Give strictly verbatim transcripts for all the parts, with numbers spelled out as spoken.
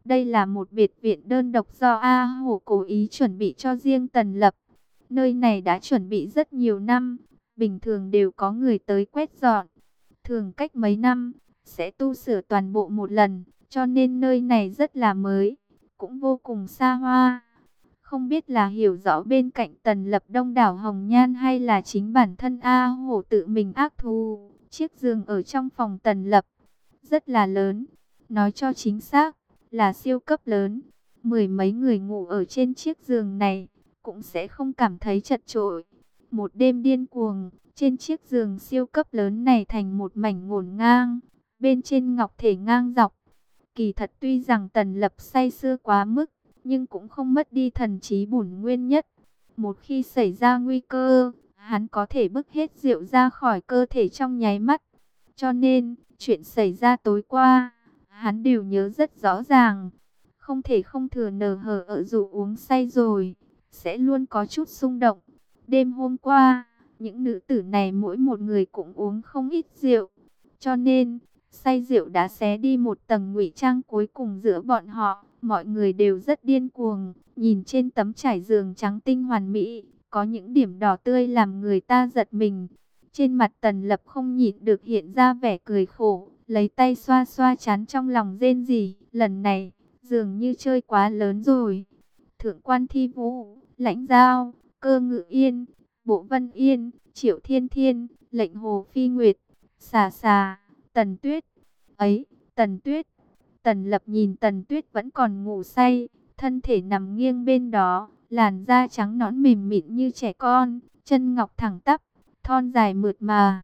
Đây là một biệt viện đơn độc do A Hổ cố ý chuẩn bị cho riêng Tần Lập. Nơi này đã chuẩn bị rất nhiều năm, bình thường đều có người tới quét dọn. Thường cách mấy năm, sẽ tu sửa toàn bộ một lần, cho nên nơi này rất là mới, cũng vô cùng xa hoa. Không biết là hiểu rõ bên cạnh Tần Lập đông đảo hồng nhan hay là chính bản thân A Hổ tự mình ác thù. Chiếc giường ở trong phòng Tần Lập rất là lớn, nói cho chính xác là siêu cấp lớn. Mười mấy người ngủ ở trên chiếc giường này cũng sẽ không cảm thấy chật chội. Một đêm điên cuồng, trên chiếc giường siêu cấp lớn này thành một mảnh ngổn ngang, bên trên ngọc thể ngang dọc. Kỳ thật tuy rằng Tần Lập say sưa quá mức, nhưng cũng không mất đi thần trí bổn nguyên nhất. Một khi xảy ra nguy cơ, hắn có thể bức hết rượu ra khỏi cơ thể trong nháy mắt. Cho nên, chuyện xảy ra tối qua, hắn đều nhớ rất rõ ràng. Không thể không thừa nờ hở ở dù uống say rồi, sẽ luôn có chút xung động. Đêm hôm qua, những nữ tử này mỗi một người cũng uống không ít rượu. Cho nên, say rượu đã xé đi một tầng ngụy trang cuối cùng giữa bọn họ. Mọi người đều rất điên cuồng, nhìn trên tấm trải giường trắng tinh hoàn mỹ, có những điểm đỏ tươi làm người ta giật mình. Trên mặt Tần Lập không nhịn được hiện ra vẻ cười khổ, lấy tay xoa xoa trán trong lòng rên rỉ. Lần này, dường như chơi quá lớn rồi. Thượng quan Thi Vũ, Lãnh Giao, Cơ Ngự Yên, Bộ Vân Yên, Triệu Thiên Thiên, Lệnh Hồ Phi Nguyệt, Xà Xà, Tần Tuyết. Ấy, Tần Tuyết. Tần Lập nhìn Tần Tuyết vẫn còn ngủ say, thân thể nằm nghiêng bên đó, làn da trắng nõn mềm mịn như trẻ con, chân ngọc thẳng tắp, thon dài mượt mà.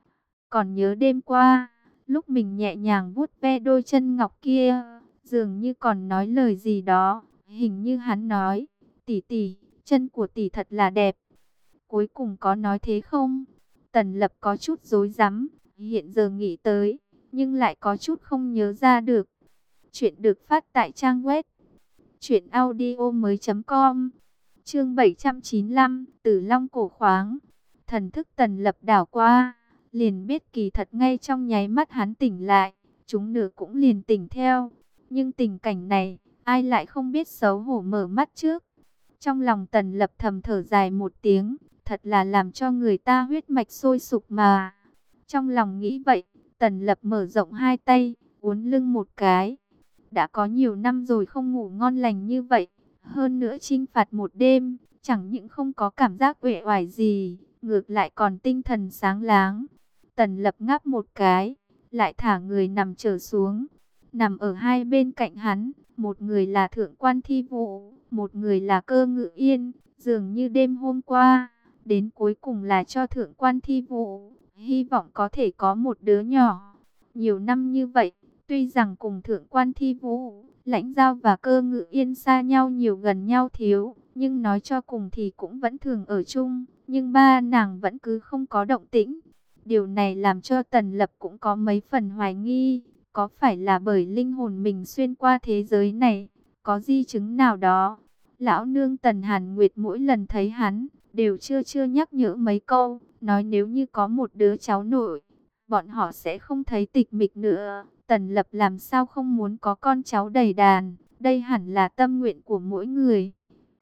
Còn nhớ đêm qua, lúc mình nhẹ nhàng vuốt ve đôi chân ngọc kia, dường như còn nói lời gì đó, hình như hắn nói, tỷ tỷ, chân của tỷ thật là đẹp. Cuối cùng có nói thế không? Tần Lập có chút rối rắm, hiện giờ nghĩ tới, nhưng lại có chút không nhớ ra được. Chuyện được phát tại trang web truyện audio mới com. Chương bảy trăm chín mươi lăm, Tử Long cổ khoáng. Thần thức Tần Lập đảo qua, liền biết kỳ thật ngay trong nháy mắt hắn tỉnh lại, chúng nữ cũng liền tỉnh theo. Nhưng tình cảnh này, ai lại không biết xấu hổ mở mắt trước. Trong lòng Tần Lập thầm thở dài một tiếng, thật là làm cho người ta huyết mạch sôi sục mà. Trong lòng nghĩ vậy, Tần Lập mở rộng hai tay, uốn lưng một cái. Đã có nhiều năm rồi không ngủ ngon lành như vậy. Hơn nữa chinh phạt một đêm, chẳng những không có cảm giác uể oải gì, ngược lại còn tinh thần sáng láng. Tần Lập ngáp một cái, lại thả người nằm trở xuống. Nằm ở hai bên cạnh hắn, một người là Thượng quan Thi Vũ, một người là Cơ Ngự Yên. Dường như đêm hôm qua, đến cuối cùng là cho Thượng quan Thi Vũ, hy vọng có thể có một đứa nhỏ. Nhiều năm như vậy, tuy rằng cùng Thượng quan Thi Vũ, Lãnh Giao và Cơ Ngự Yên xa nhau nhiều gần nhau thiếu, nhưng nói cho cùng thì cũng vẫn thường ở chung, nhưng ba nàng vẫn cứ không có động tĩnh. Điều này làm cho Tần Lập cũng có mấy phần hoài nghi, có phải là bởi linh hồn mình xuyên qua thế giới này, có di chứng nào đó. Lão nương Tần Hàn Nguyệt mỗi lần thấy hắn, đều chưa chưa nhắc nhở mấy câu, nói nếu như có một đứa cháu nội, bọn họ sẽ không thấy tịch mịch nữa. Tần Lập làm sao không muốn có con cháu đầy đàn, đây hẳn là tâm nguyện của mỗi người.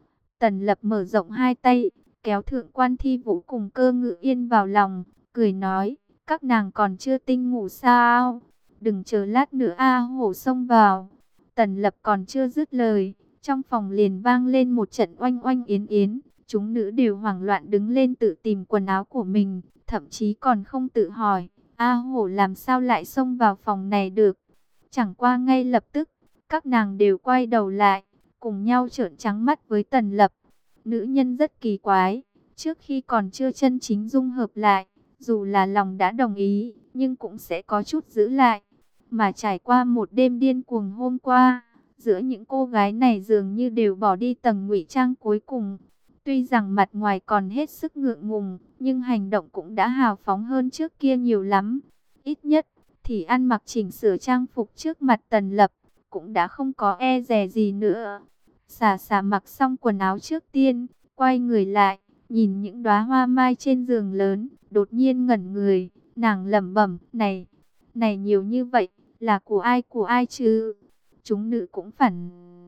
Tần Lập mở rộng hai tay, kéo Thượng quan Thi Vũ cùng Cơ Ngự Yên vào lòng, cười nói, các nàng còn chưa tinh ngủ sao? Đừng chờ lát nữa A Hổ xông vào. Tần Lập còn chưa dứt lời, trong phòng liền vang lên một trận oanh oanh yến yến. Chúng nữ đều hoảng loạn đứng lên tự tìm quần áo của mình, thậm chí còn không tự hỏi, A Hổ làm sao lại xông vào phòng này được. Chẳng qua ngay lập tức, các nàng đều quay đầu lại, cùng nhau trợn trắng mắt với Tần Lập. Nữ nhân rất kỳ quái, trước khi còn chưa chân chính dung hợp lại, dù là lòng đã đồng ý, nhưng cũng sẽ có chút giữ lại. Mà trải qua một đêm điên cuồng hôm qua, giữa những cô gái này dường như đều bỏ đi tầng ngụy trang cuối cùng. Tuy rằng mặt ngoài còn hết sức ngượng ngùng, nhưng hành động cũng đã hào phóng hơn trước kia nhiều lắm. Ít nhất, thì ăn mặc chỉnh sửa trang phục trước mặt Tần Lập, cũng đã không có e dè gì nữa. Xà xà mặc xong quần áo trước tiên, quay người lại, nhìn những đóa hoa mai trên giường lớn, đột nhiên ngẩn người, nàng lẩm bẩm, này, này nhiều như vậy, là của ai của ai chứ? chúng nữ cũng phản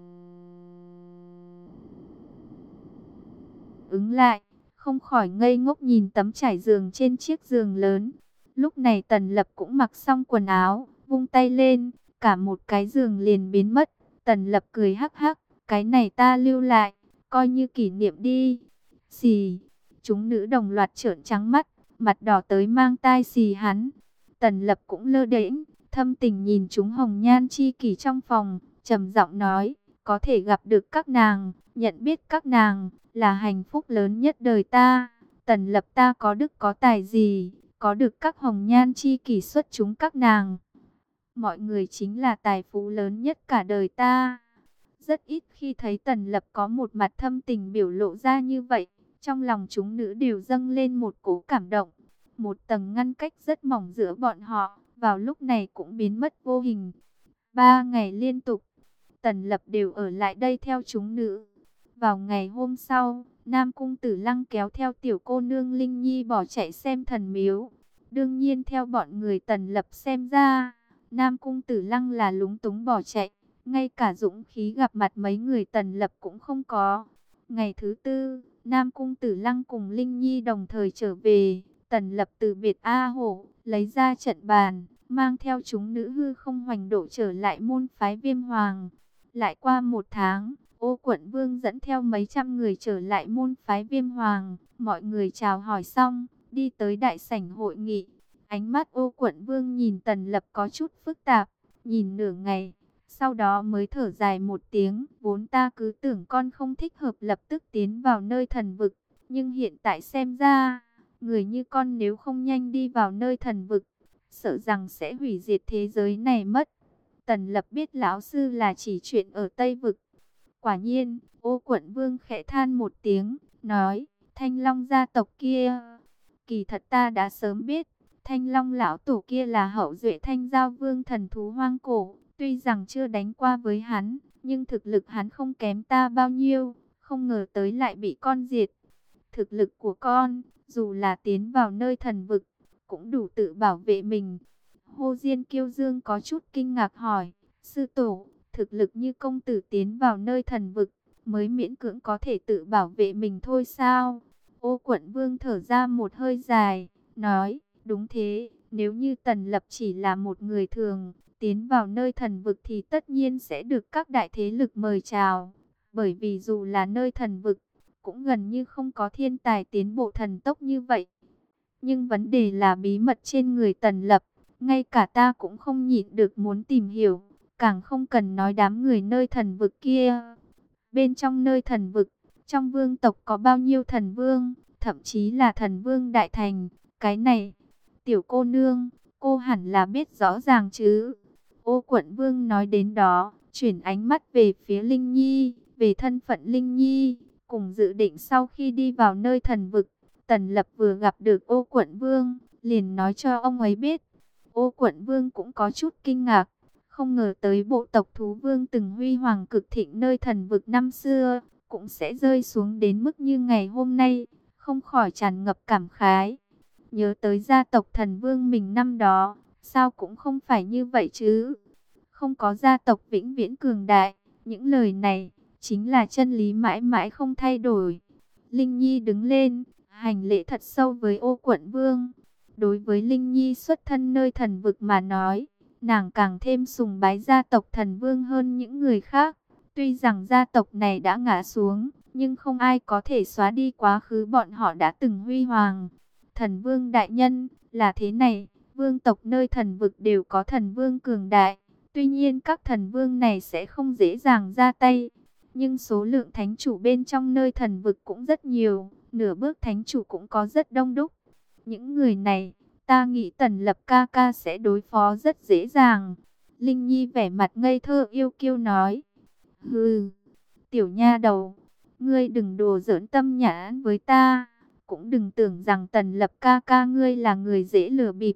ứng lại, không khỏi ngây ngốc nhìn tấm trải giường trên chiếc giường lớn. Lúc này Tần Lập cũng mặc xong quần áo, vung tay lên, cả một cái giường liền biến mất. Tần Lập cười hắc hắc, cái này ta lưu lại, coi như kỷ niệm đi. Xì, chúng nữ đồng loạt trợn trắng mắt, mặt đỏ tới mang tai xì hắn. Tần Lập cũng lơ đễnh, thâm tình nhìn chúng hồng nhan chi kỷ trong phòng, trầm giọng nói, có thể gặp được các nàng, nhận biết các nàng, là hạnh phúc lớn nhất đời ta. Tần Lập ta có đức có tài gì, có được các hồng nhan chi kỷ xuất chúng các nàng. Mọi người chính là tài phú lớn nhất cả đời ta. Rất ít khi thấy Tần Lập có một mặt thâm tình biểu lộ ra như vậy. Trong lòng chúng nữ đều dâng lên một cỗ cảm động. Một tầng ngăn cách rất mỏng giữa bọn họ, vào lúc này cũng biến mất vô hình. Ba ngày liên tục, Tần Lập đều ở lại đây theo chúng nữ. Vào ngày hôm sau, Nam Cung Tử Lăng kéo theo tiểu cô nương Linh Nhi bỏ chạy xem thần miếu. Đương nhiên theo bọn người Tần Lập xem ra, Nam Cung Tử Lăng là lúng túng bỏ chạy. Ngay cả dũng khí gặp mặt mấy người Tần Lập cũng không có. Ngày thứ tư, Nam Cung Tử Lăng cùng Linh Nhi đồng thời trở về. Tần Lập từ biệt A Hổ, lấy ra trận bàn, mang theo chúng nữ hư không hoành độ trở lại môn phái Viêm Hoàng. Lại qua một tháng, Ô Quận Vương dẫn theo mấy trăm người trở lại môn phái Viêm Hoàng. Mọi người chào hỏi xong, đi tới đại sảnh hội nghị. Ánh mắt Ô Quận Vương nhìn Tần Lập có chút phức tạp, nhìn nửa ngày. Sau đó mới thở dài một tiếng, vốn ta cứ tưởng con không thích hợp lập tức tiến vào nơi thần vực. Nhưng hiện tại xem ra, người như con nếu không nhanh đi vào nơi thần vực, sợ rằng sẽ hủy diệt thế giới này mất. Tần Lập biết lão sư là chỉ chuyện ở Tây Vực. Quả nhiên, Ô Quận Vương khẽ than một tiếng, nói, Thanh Long gia tộc kia, kỳ thật ta đã sớm biết, Thanh Long lão tổ kia là hậu duệ Thanh Giao Vương thần thú hoang cổ. Tuy rằng chưa đánh qua với hắn, nhưng thực lực hắn không kém ta bao nhiêu, không ngờ tới lại bị con diệt. Thực lực của con, dù là tiến vào nơi thần vực, cũng đủ tự bảo vệ mình. Hồ Diên Kiêu Dương có chút kinh ngạc hỏi, sư tổ, thực lực như công tử tiến vào nơi thần vực, mới miễn cưỡng có thể tự bảo vệ mình thôi sao? Ô Quận Vương thở ra một hơi dài, nói, đúng thế, nếu như Tần Lập chỉ là một người thường, tiến vào nơi thần vực thì tất nhiên sẽ được các đại thế lực mời chào. Bởi vì dù là nơi thần vực, cũng gần như không có thiên tài tiến bộ thần tốc như vậy. Nhưng vấn đề là bí mật trên người Tần Lập, ngay cả ta cũng không nhịn được muốn tìm hiểu, càng không cần nói đám người nơi thần vực kia. Bên trong nơi thần vực, trong vương tộc có bao nhiêu thần vương, thậm chí là thần vương đại thành, cái này, tiểu cô nương, cô hẳn là biết rõ ràng chứ. Ô Quận Vương nói đến đó, chuyển ánh mắt về phía Linh Nhi, về thân phận Linh Nhi, cùng dự định sau khi đi vào nơi thần vực, Tần Lập vừa gặp được Ô Quận Vương, liền nói cho ông ấy biết. Ô Quận Vương cũng có chút kinh ngạc, không ngờ tới bộ tộc thú vương từng huy hoàng cực thịnh nơi thần vực năm xưa, cũng sẽ rơi xuống đến mức như ngày hôm nay, không khỏi tràn ngập cảm khái. Nhớ tới gia tộc thần vương mình năm đó, sao cũng không phải như vậy chứ. Không có gia tộc vĩnh viễn cường đại, những lời này chính là chân lý mãi mãi không thay đổi. Linh Nhi đứng lên, hành lễ thật sâu với Ô Quận Vương. Đối với Linh Nhi xuất thân nơi thần vực mà nói, nàng càng thêm sùng bái gia tộc thần vương hơn những người khác. Tuy rằng gia tộc này đã ngã xuống, nhưng không ai có thể xóa đi quá khứ bọn họ đã từng huy hoàng. Thần vương đại nhân, là thế này, vương tộc nơi thần vực đều có thần vương cường đại. Tuy nhiên các thần vương này sẽ không dễ dàng ra tay. Nhưng số lượng thánh chủ bên trong nơi thần vực cũng rất nhiều. Nửa bước thánh chủ cũng có rất đông đúc. Những người này, ta nghĩ Tần Lập ca ca sẽ đối phó rất dễ dàng. Linh Nhi vẻ mặt ngây thơ yêu kiêu nói. Hừ, tiểu nha đầu, ngươi đừng đùa giỡn tâm nhãn với ta. Cũng đừng tưởng rằng Tần Lập ca ca ngươi là người dễ lừa bịp.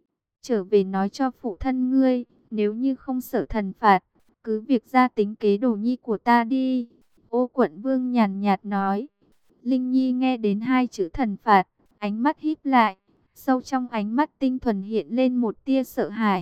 Trở về nói cho phụ thân ngươi, nếu như không sợ thần phạt, cứ việc ra tính kế đồ nhi của ta đi. Ô Quận Vương nhàn nhạt nói. Linh Nhi nghe đến hai chữ thần phạt, ánh mắt híp lại, sâu trong ánh mắt tinh thuần hiện lên một tia sợ hãi. Tiếp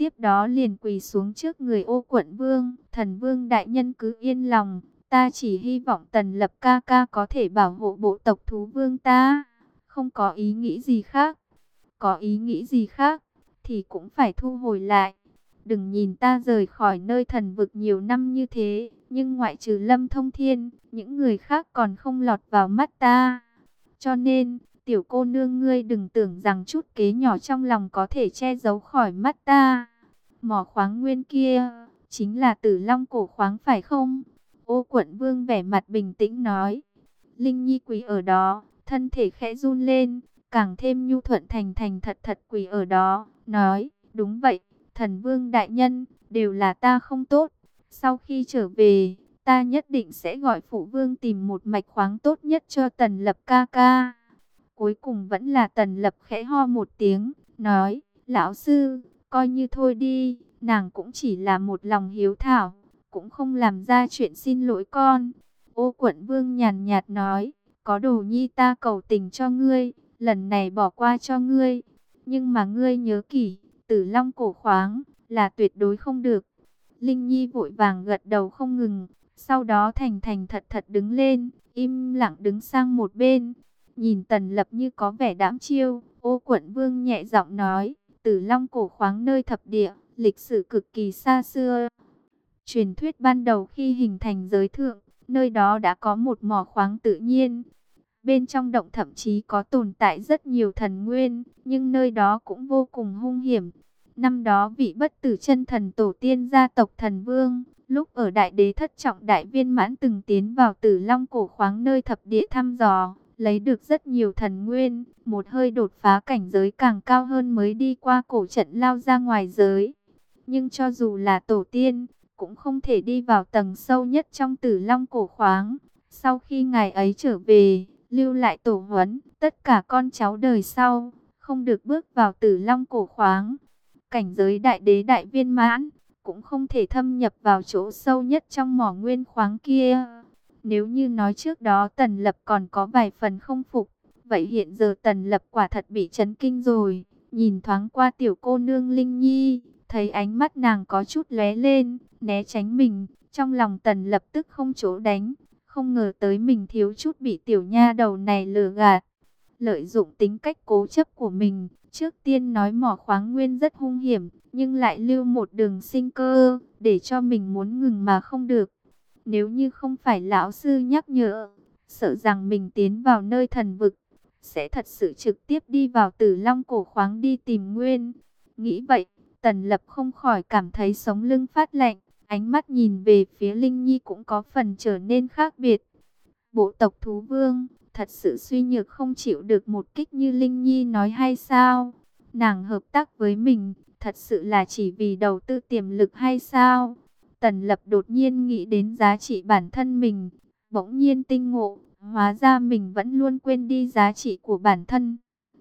tiếp đó liền quỳ xuống trước người Ô Quận Vương. Thần Vương đại nhân cứ yên lòng, ta chỉ hy vọng Tần Lập ca ca có thể bảo hộ bộ tộc thú vương ta, không có ý nghĩ gì khác. Có ý nghĩ gì khác thì cũng phải thu hồi lại. Đừng nhìn ta rời khỏi nơi thần vực nhiều năm như thế, nhưng ngoại trừ Lâm Thông Thiên, những người khác còn không lọt vào mắt ta. Cho nên, tiểu cô nương ngươi đừng tưởng rằng chút kế nhỏ trong lòng có thể che giấu khỏi mắt ta. Mỏ khoáng nguyên kia, chính là Tử Long cổ khoáng phải không? Ô Quận Vương vẻ mặt bình tĩnh nói. Linh Nhi quỳ ở đó, thân thể khẽ run lên, càng thêm nhu thuận thành thành thật thật quỳ ở đó, nói, đúng vậy, thần vương đại nhân, đều là ta không tốt. Sau khi trở về, ta nhất định sẽ gọi phụ vương tìm một mạch khoáng tốt nhất cho Tần Lập ca ca. Cuối cùng vẫn là Tần Lập khẽ ho một tiếng, nói, lão sư, coi như thôi đi, nàng cũng chỉ là một lòng hiếu thảo, cũng không làm ra chuyện xin lỗi con. Ô Quận Vương nhàn nhạt nói, có đồ nhi ta cầu tình cho ngươi, lần này bỏ qua cho ngươi. Nhưng mà ngươi nhớ kỹ, Tử Long cổ khoáng là tuyệt đối không được. Linh Nhi vội vàng gật đầu không ngừng, sau đó thành thành thật thật đứng lên, im lặng đứng sang một bên. Nhìn Tần Lập như có vẻ đãm chiêu, Ô Quận Vương nhẹ giọng nói, Tử Long cổ khoáng nơi thập địa, lịch sử cực kỳ xa xưa. Truyền thuyết ban đầu khi hình thành giới thượng, nơi đó đã có một mỏ khoáng tự nhiên. Bên trong động thậm chí có tồn tại rất nhiều thần nguyên, nhưng nơi đó cũng vô cùng hung hiểm. Năm đó vị bất tử chân thần tổ tiên gia tộc thần vương, lúc ở đại đế thất trọng đại viên mãn từng tiến vào Tử Long cổ khoáng nơi thập địa thăm dò, lấy được rất nhiều thần nguyên, một hơi đột phá cảnh giới càng cao hơn mới đi qua cổ trận lao ra ngoài giới. Nhưng cho dù là tổ tiên, cũng không thể đi vào tầng sâu nhất trong Tử Long cổ khoáng. Sau khi ngài ấy trở về, lưu lại tổ huấn, tất cả con cháu đời sau, không được bước vào Tử Long cổ khoáng. Cảnh giới đại đế đại viên mãn, cũng không thể thâm nhập vào chỗ sâu nhất trong mỏ nguyên khoáng kia. Nếu như nói trước đó Tần Lập còn có vài phần không phục, vậy hiện giờ Tần Lập quả thật bị chấn kinh rồi. Nhìn thoáng qua tiểu cô nương Linh Nhi, thấy ánh mắt nàng có chút lóe lên, né tránh mình, trong lòng Tần Lập tức không chỗ đánh. Không ngờ tới mình thiếu chút bị tiểu nha đầu này lừa gạt. Lợi dụng tính cách cố chấp của mình, trước tiên nói mỏ khoáng nguyên rất hung hiểm, nhưng lại lưu một đường sinh cơ, để cho mình muốn ngừng mà không được. Nếu như không phải lão sư nhắc nhở, sợ rằng mình tiến vào nơi thần vực, sẽ thật sự trực tiếp đi vào Tử Long cổ khoáng đi tìm nguyên. Nghĩ vậy, Tần Lập không khỏi cảm thấy sống lưng phát lạnh. Ánh mắt nhìn về phía Linh Nhi cũng có phần trở nên khác biệt. Bộ tộc thú vương, thật sự suy nhược không chịu được một kích như Linh Nhi nói hay sao? Nàng hợp tác với mình, thật sự là chỉ vì đầu tư tiềm lực hay sao? Tần Lập đột nhiên nghĩ đến giá trị bản thân mình, bỗng nhiên tinh ngộ, hóa ra mình vẫn luôn quên đi giá trị của bản thân.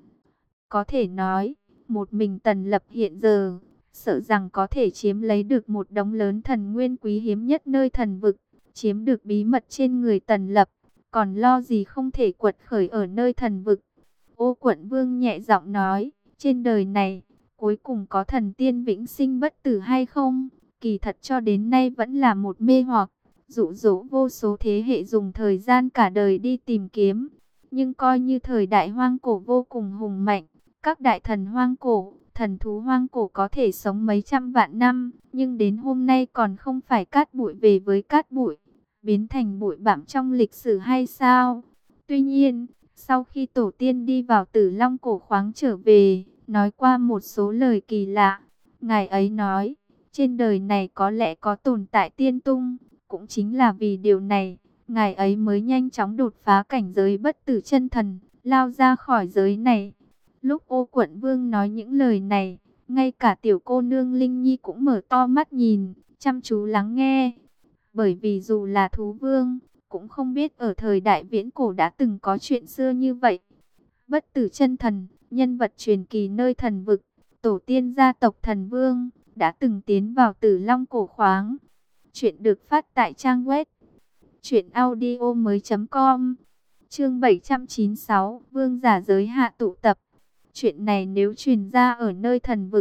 Có thể nói, một mình Tần Lập hiện giờ, sợ rằng có thể chiếm lấy được một đống lớn thần nguyên quý hiếm nhất nơi thần vực, chiếm được bí mật trên người Tần Lập, còn lo gì không thể quật khởi ở nơi thần vực. Ô Quận Vương nhẹ giọng nói, trên đời này, cuối cùng có thần tiên vĩnh sinh bất tử hay không? Kỳ thật cho đến nay vẫn là một mê hoặc, dụ dỗ vô số thế hệ dùng thời gian cả đời đi tìm kiếm. Nhưng coi như thời đại hoang cổ vô cùng hùng mạnh, các đại thần hoang cổ, thần thú hoang cổ có thể sống mấy trăm vạn năm, nhưng đến hôm nay còn không phải cát bụi về với cát bụi, biến thành bụi bặm trong lịch sử hay sao? Tuy nhiên, sau khi tổ tiên đi vào Tử Long cổ khoáng trở về, nói qua một số lời kỳ lạ, ngài ấy nói, trên đời này có lẽ có tồn tại tiên tung, cũng chính là vì điều này, ngài ấy mới nhanh chóng đột phá cảnh giới bất tử chân thần, lao ra khỏi giới này. Lúc Ô Quận Vương nói những lời này, ngay cả tiểu cô nương Linh Nhi cũng mở to mắt nhìn, chăm chú lắng nghe. Bởi vì dù là thú vương, cũng không biết ở thời đại viễn cổ đã từng có chuyện xưa như vậy. Bất tử chân thần, nhân vật truyền kỳ nơi thần vực, tổ tiên gia tộc thần vương, đã từng tiến vào Tử Long cổ khoáng. Chuyện được phát tại trang web truyện audio mới chấm com. Chương bảy trăm chín mươi sáu, Vương giả giới hạ tụ tập. Chuyện này nếu truyền ra ở nơi thần vực,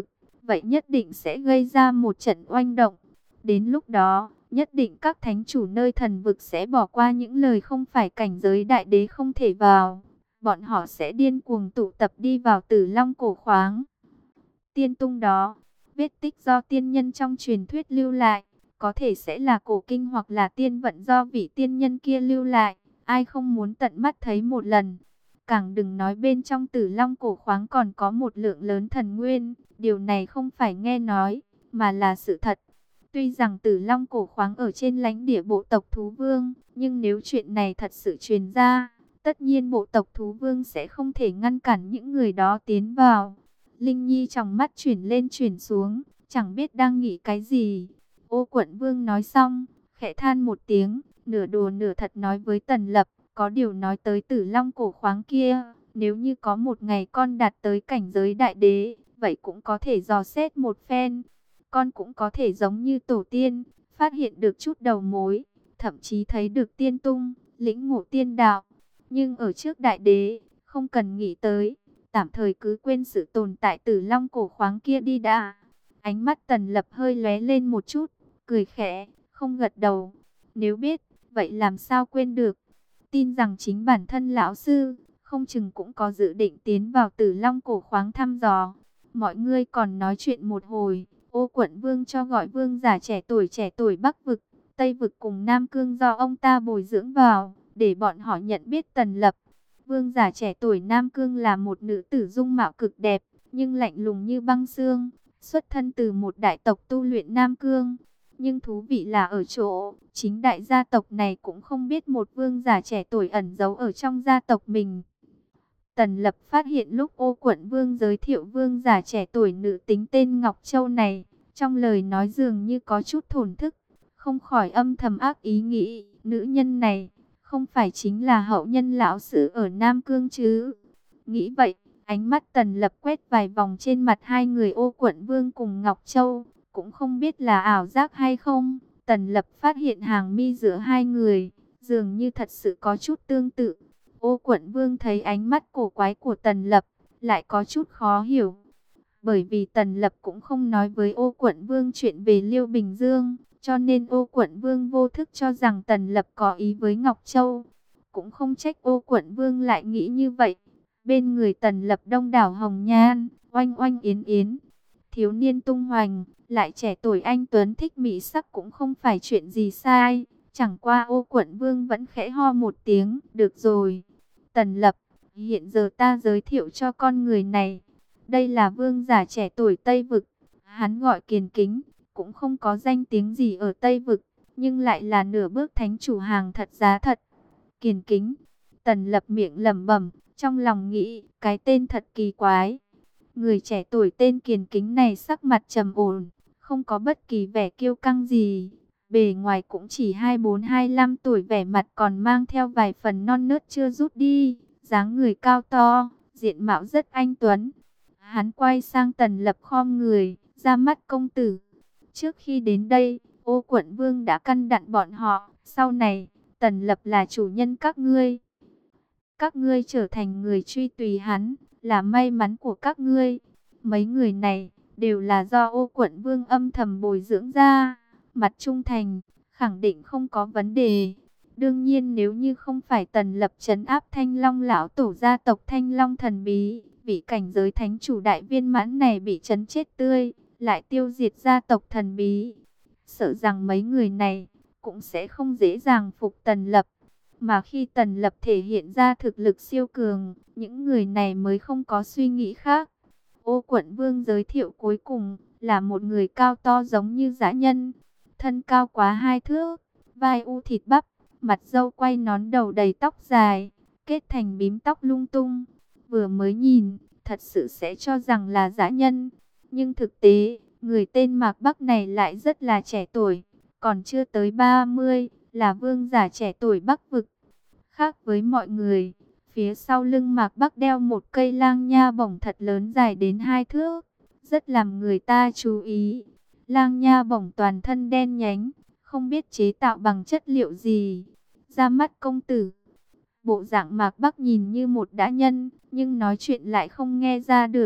vậy nhất định sẽ gây ra một trận oanh động. Đến lúc đó, nhất định các thánh chủ nơi thần vực sẽ bỏ qua những lời không phải cảnh giới đại đế không thể vào. Bọn họ sẽ điên cuồng tụ tập đi vào Tử Long cổ khoáng. Tiên tung đó, vết tích do tiên nhân trong truyền thuyết lưu lại, có thể sẽ là cổ kinh hoặc là tiên vận do vị tiên nhân kia lưu lại. Ai không muốn tận mắt thấy một lần. Càng đừng nói bên trong Tử Long cổ khoáng còn có một lượng lớn thần nguyên. Điều này không phải nghe nói, mà là sự thật. Tuy rằng Tử Long cổ khoáng ở trên lãnh địa bộ tộc Thú Vương, nhưng nếu chuyện này thật sự truyền ra, tất nhiên bộ tộc Thú Vương sẽ không thể ngăn cản những người đó tiến vào. Linh Nhi trong mắt chuyển lên chuyển xuống, chẳng biết đang nghĩ cái gì. Ô Quận Vương nói xong, khẽ than một tiếng, nửa đùa nửa thật nói với Tần Lập, có điều nói tới Tử Long cổ khoáng kia, nếu như có một ngày con đạt tới cảnh giới đại đế, vậy cũng có thể dò xét một phen. Con cũng có thể giống như tổ tiên, phát hiện được chút đầu mối, thậm chí thấy được tiên tung, lĩnh ngộ tiên đạo. Nhưng ở trước đại đế, không cần nghĩ tới, tạm thời cứ quên sự tồn tại Tử Long cổ khoáng kia đi đã. Ánh mắt Tần Lập hơi lóe lên một chút, cười khẽ, không gật đầu. Nếu biết, vậy làm sao quên được. Tin rằng chính bản thân lão sư, không chừng cũng có dự định tiến vào Tử Long cổ khoáng thăm dò. Mọi người còn nói chuyện một hồi, Ô Quận Vương cho gọi vương giả trẻ tuổi trẻ tuổi Bắc vực, Tây vực cùng Nam Cương do ông ta bồi dưỡng vào, để bọn họ nhận biết Tần Lập. Vương giả trẻ tuổi Nam Cương là một nữ tử dung mạo cực đẹp, nhưng lạnh lùng như băng xương, xuất thân từ một đại tộc tu luyện Nam Cương. Nhưng thú vị là ở chỗ, chính đại gia tộc này cũng không biết một vương giả trẻ tuổi ẩn giấu ở trong gia tộc mình. Tần Lập phát hiện lúc Ô Quận Vương giới thiệu vương giả trẻ tuổi nữ tính tên Ngọc Châu này, trong lời nói dường như có chút thổn thức, không khỏi âm thầm ác ý nghĩ, nữ nhân này không phải chính là hậu nhân lão sử ở Nam Cương chứ. Nghĩ vậy, ánh mắt Tần Lập quét vài vòng trên mặt hai người Ô Quận Vương cùng Ngọc Châu, cũng không biết là ảo giác hay không. Tần Lập phát hiện hàng mi giữa hai người, dường như thật sự có chút tương tự. Ô Quận Vương thấy ánh mắt cổ quái của Tần Lập, lại có chút khó hiểu. Bởi vì Tần Lập cũng không nói với Ô Quận Vương chuyện về Liêu Bình Dương, cho nên Ô Quận Vương vô thức cho rằng Tần Lập có ý với Ngọc Châu. Cũng không trách Ô Quận Vương lại nghĩ như vậy. Bên người Tần Lập đông đảo hồng nhan, oanh oanh yến yến, thiếu niên tung hoành, lại trẻ tuổi anh tuấn thích mỹ sắc cũng không phải chuyện gì sai. Chẳng qua Ô Quận Vương vẫn khẽ ho một tiếng, được rồi. Tần Lập, hiện giờ ta giới thiệu cho con người này. Đây là vương giả trẻ tuổi Tây Vực. Hắn gọi Kiền Kính, cũng không có danh tiếng gì ở Tây Vực, nhưng lại là nửa bước thánh chủ hàng thật giá thật. Kiền Kính, Tần Lập miệng lẩm bẩm, trong lòng nghĩ, cái tên thật kỳ quái. Người trẻ tuổi tên Kiền Kính này sắc mặt trầm ổn, không có bất kỳ vẻ kiêu căng gì. Bề ngoài cũng chỉ hai mươi bốn hai mươi lăm tuổi, vẻ mặt còn mang theo vài phần non nớt chưa rút đi, dáng người cao to, diện mạo rất anh tuấn. Hắn quay sang Tần Lập khom người, ra mắt công tử. Trước khi đến đây, Ô Quận Vương đã căn dặn bọn họ, sau này, Tần Lập là chủ nhân các ngươi. Các ngươi trở thành người truy tùy hắn, là may mắn của các ngươi. Mấy người này, đều là do Ô Quận Vương âm thầm bồi dưỡng ra. Mặt trung thành, khẳng định không có vấn đề. Đương nhiên nếu như không phải Tần Lập trấn áp Thanh Long lão tổ gia tộc Thanh Long thần bí, vị cảnh giới thánh chủ đại viên mãn này bị trấn chết tươi, lại tiêu diệt gia tộc thần bí, sợ rằng mấy người này cũng sẽ không dễ dàng phục Tần Lập. Mà khi Tần Lập thể hiện ra thực lực siêu cường, những người này mới không có suy nghĩ khác. Ô Quận Vương giới thiệu cuối cùng là một người cao to giống như dã nhân, thân cao quá hai thước, vai u thịt bắp, mặt râu quay nón đầu đầy tóc dài, kết thành bím tóc lung tung. Vừa mới nhìn, thật sự sẽ cho rằng là dã nhân. Nhưng thực tế, người tên Mạc Bắc này lại rất là trẻ tuổi, còn chưa tới ba mươi, là vương giả trẻ tuổi Bắc vực. Khác với mọi người, phía sau lưng Mạc Bắc đeo một cây lang nha bổng thật lớn dài đến hai thước, rất làm người ta chú ý. Lang nha bổng toàn thân đen nhánh, không biết chế tạo bằng chất liệu gì. Ra mắt công tử. Bộ dạng Mạc Bắc nhìn như một dã nhân, nhưng nói chuyện lại không nghe ra được.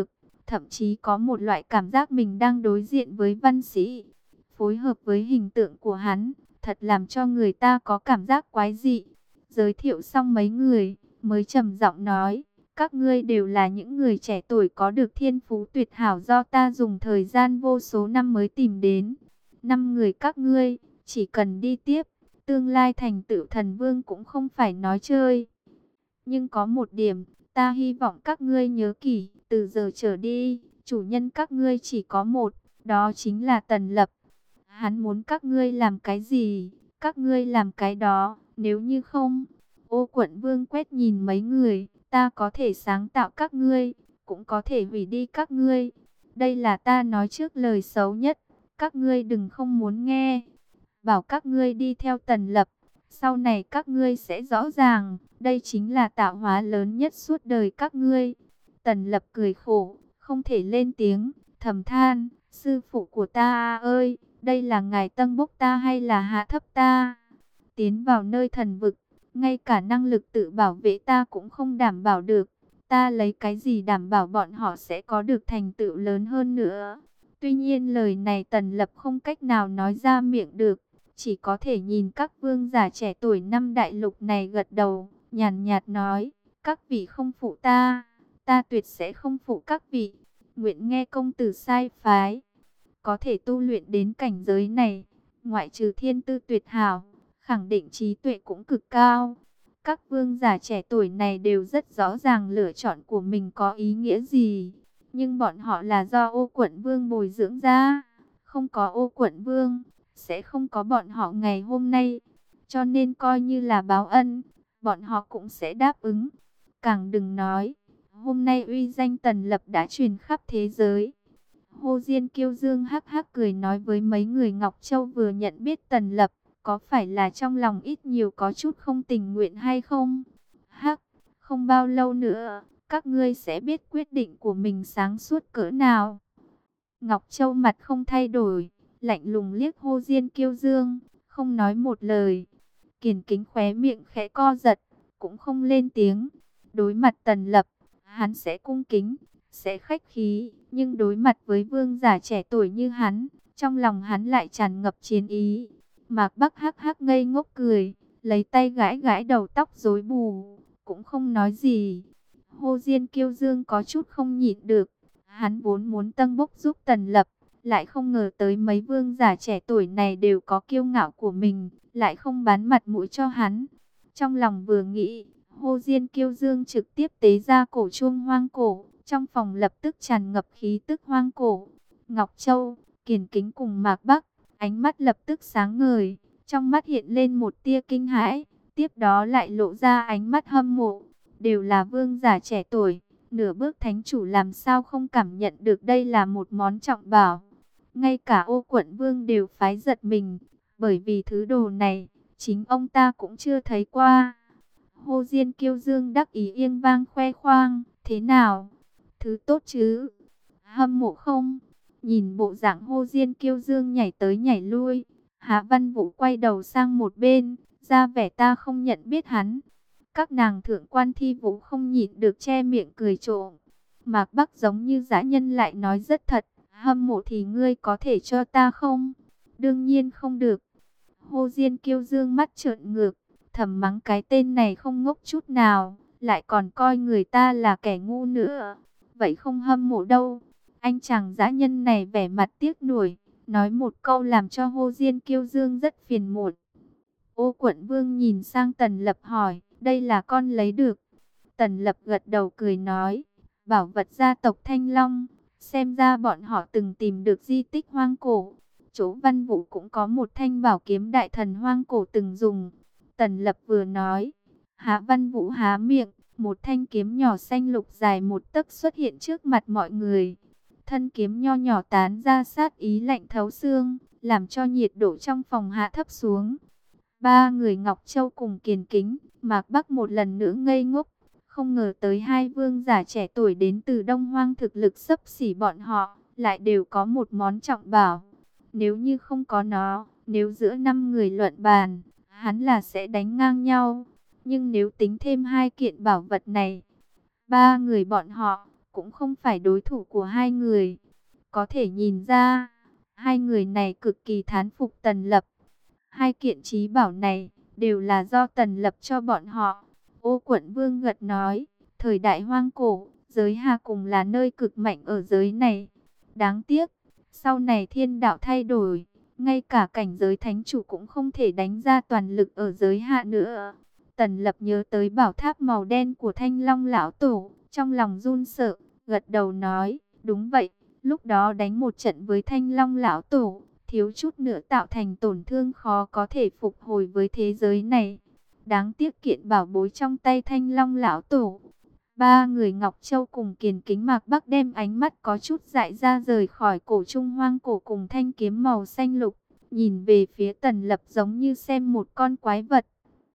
thậm chí có một loại cảm giác mình đang đối diện với văn sĩ. Phối hợp với hình tượng của hắn, thật làm cho người ta có cảm giác quái dị. Giới thiệu xong mấy người, mới trầm giọng nói, các ngươi đều là những người trẻ tuổi có được thiên phú tuyệt hảo do ta dùng thời gian vô số năm mới tìm đến. Năm người các ngươi, chỉ cần đi tiếp, tương lai thành tựu thần vương cũng không phải nói chơi. Nhưng có một điểm, ta hy vọng các ngươi nhớ kỹ, từ giờ trở đi, chủ nhân các ngươi chỉ có một, đó chính là Tần Lập. Hắn muốn các ngươi làm cái gì, các ngươi làm cái đó, nếu như không, Ô Quận Vương quét nhìn mấy người, ta có thể sáng tạo các ngươi, cũng có thể hủy đi các ngươi. Đây là ta nói trước lời xấu nhất, các ngươi đừng không muốn nghe. Bảo các ngươi đi theo Tần Lập, sau này các ngươi sẽ rõ ràng, đây chính là tạo hóa lớn nhất suốt đời các ngươi. Tần Lập cười khổ, không thể lên tiếng, thầm than, sư phụ của ta ơi, đây là ngài tăng bốc ta hay là hạ thấp ta? Tiến vào nơi thần vực, ngay cả năng lực tự bảo vệ ta cũng không đảm bảo được. Ta lấy cái gì đảm bảo bọn họ sẽ có được thành tựu lớn hơn nữa? Tuy nhiên lời này Tần Lập không cách nào nói ra miệng được, chỉ có thể nhìn các vương giả trẻ tuổi năm đại lục này gật đầu, nhàn nhạt nói, các vị không phụ ta, ta tuyệt sẽ không phụ các vị. Nguyện nghe công tử sai phái. Có thể tu luyện đến cảnh giới này, ngoại trừ thiên tư tuyệt hảo, khẳng định trí tuệ cũng cực cao. Các vương giả trẻ tuổi này đều rất rõ ràng lựa chọn của mình có ý nghĩa gì. Nhưng bọn họ là do Ô Quận Vương bồi dưỡng ra. Không có Ô Quận Vương, sẽ không có bọn họ ngày hôm nay. Cho nên coi như là báo ân, bọn họ cũng sẽ đáp ứng. Càng đừng nói, hôm nay uy danh Tần Lập đã truyền khắp thế giới. Hồ Diên Kiêu Dương hắc hắc cười nói với mấy người Ngọc Châu vừa nhận biết Tần Lập, có phải là trong lòng ít nhiều có chút không tình nguyện hay không? Hắc, không bao lâu nữa, các ngươi sẽ biết quyết định của mình sáng suốt cỡ nào. Ngọc Châu mặt không thay đổi, lạnh lùng liếc Hồ Diên Kiêu Dương, không nói một lời. Kiền Kính khóe miệng khẽ co giật, cũng không lên tiếng. Đối mặt Tần Lập, hắn sẽ cung kính, sẽ khách khí, nhưng đối mặt với vương giả trẻ tuổi như hắn, trong lòng hắn lại tràn ngập chiến ý. Mạc Bắc hắc hắc ngây ngốc cười, lấy tay gãi gãi đầu tóc rối bù, cũng không nói gì. Hồ Diên Kiêu Dương có chút không nhịn được, hắn vốn muốn tăng bốc giúp Tần Lập, lại không ngờ tới mấy vương giả trẻ tuổi này đều có kiêu ngạo của mình, lại không bán mặt mũi cho hắn. Trong lòng vừa nghĩ, Hồ Diên Kiêu Dương trực tiếp tế ra cổ chuông hoang cổ, trong phòng lập tức tràn ngập khí tức hoang cổ. Ngọc Châu, Kiền Kính cùng Mạc Bắc, ánh mắt lập tức sáng ngời, trong mắt hiện lên một tia kinh hãi, tiếp đó lại lộ ra ánh mắt hâm mộ. Đều là vương giả trẻ tuổi, nửa bước thánh chủ làm sao không cảm nhận được đây là một món trọng bảo. Ngay cả Ô Quận Vương đều phái giật mình, bởi vì thứ đồ này, chính ông ta cũng chưa thấy qua. Hồ Diên Kiêu Dương đắc ý yên vang khoe khoang, thế nào? Thứ tốt chứ? Hâm mộ không? Nhìn bộ dạng Hồ Diên Kiêu Dương nhảy tới nhảy lui, Hạ Văn Vũ quay đầu sang một bên, ra vẻ ta không nhận biết hắn. Các nàng thượng quan Thi Vũ không nhịn được che miệng cười trộm. Mạc Bắc giống như dã nhân lại nói rất thật, hâm mộ thì ngươi có thể cho ta không? Đương nhiên không được. Hồ Diên Kiêu Dương mắt trợn ngược, thầm mắng cái tên này không ngốc chút nào, lại còn coi người ta là kẻ ngu nữa. Vậy không hâm mộ đâu. Anh chàng dã nhân này vẻ mặt tiếc nuối, nói một câu làm cho Hồ Diên Kiêu Dương rất phiền muộn. Ô Quận Vương nhìn sang Tần Lập hỏi, đây là con lấy được? Tần Lập gật đầu cười nói, bảo vật gia tộc Thanh Long, xem ra bọn họ từng tìm được di tích hoang cổ. Chỗ Văn Vũ cũng có một thanh bảo kiếm đại thần hoang cổ từng dùng. Tần Lập vừa nói, Hạ Văn Vũ há miệng, một thanh kiếm nhỏ xanh lục dài một tấc xuất hiện trước mặt mọi người. Thân kiếm nho nhỏ tán ra sát ý lạnh thấu xương, làm cho nhiệt độ trong phòng hạ thấp xuống. Ba người Ngọc Châu cùng Kiền Kính, Mạc Bắc một lần nữa ngây ngốc, không ngờ tới hai vương giả trẻ tuổi đến từ Đông Hoang thực lực xấp xỉ bọn họ, lại đều có một món trọng bảo. Nếu như không có nó, nếu giữa năm người luận bàn, hắn là sẽ đánh ngang nhau. Nhưng nếu tính thêm hai kiện bảo vật này, ba người bọn họ cũng không phải đối thủ của hai người. Có thể nhìn ra, hai người này cực kỳ thán phục Tần Lập. Hai kiện trí bảo này đều là do Tần Lập cho bọn họ. Ô Quận Vương gật nói, thời đại hoang cổ, giới Hà cùng là nơi cực mạnh ở giới này. Đáng tiếc, sau này thiên đạo thay đổi, ngay cả cảnh giới thánh chủ cũng không thể đánh ra toàn lực ở giới Hạ nữa. Tần Lập nhớ tới bảo tháp màu đen của Thanh Long lão tổ, trong lòng run sợ, gật đầu nói, đúng vậy, lúc đó đánh một trận với Thanh Long lão tổ, thiếu chút nữa tạo thành tổn thương khó có thể phục hồi với thế giới này. Đáng tiếc kiện bảo bối trong tay Thanh Long lão tổ. Ba người Ngọc Châu cùng Kiền Kính Mạc Bắc đem ánh mắt có chút dại ra rời khỏi cổ trung hoang cổ cùng thanh kiếm màu xanh lục, nhìn về phía Tần Lập giống như xem một con quái vật.